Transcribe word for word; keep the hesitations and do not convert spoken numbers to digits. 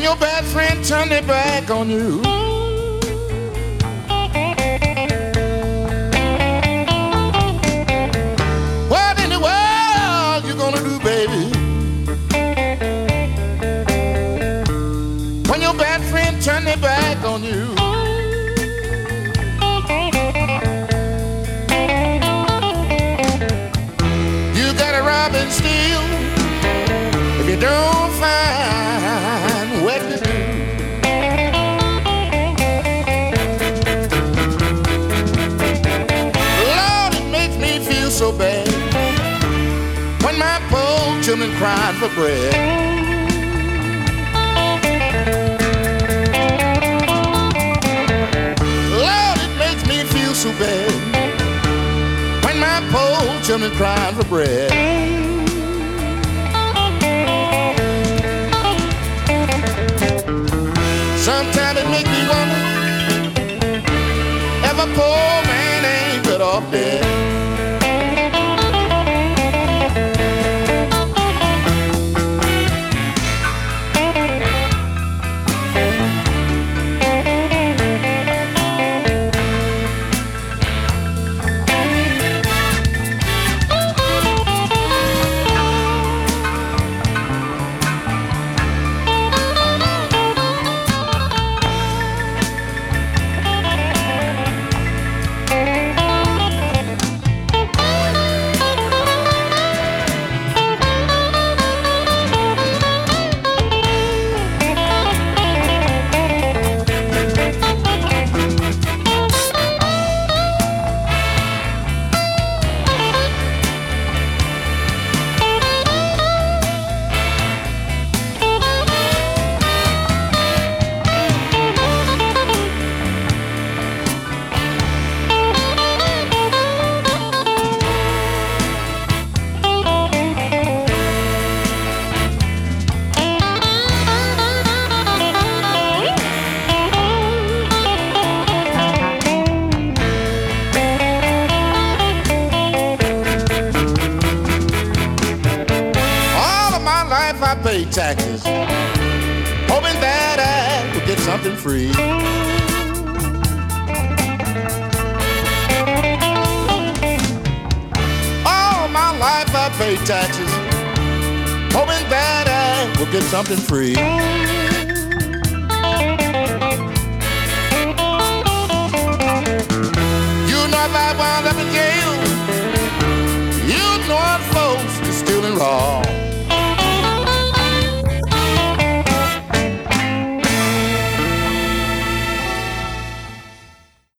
When your best friend turn their back on you, what in the world you gonna do, baby? When your best friend turn their back on you, you gotta rob and steal if you don't find what to do. Lord, it makes me feel so bad when my poor children crying for bread. Lord, it makes me feel so bad when my poor children crying for bread. Sometimes it makes me wonder if a poor man ain't better off dead. I pay taxes, hoping that I would get something free. All my life I pay taxes, hoping that I would get something free. You know if I wound up in jail, you know I'm folks are stealing raw.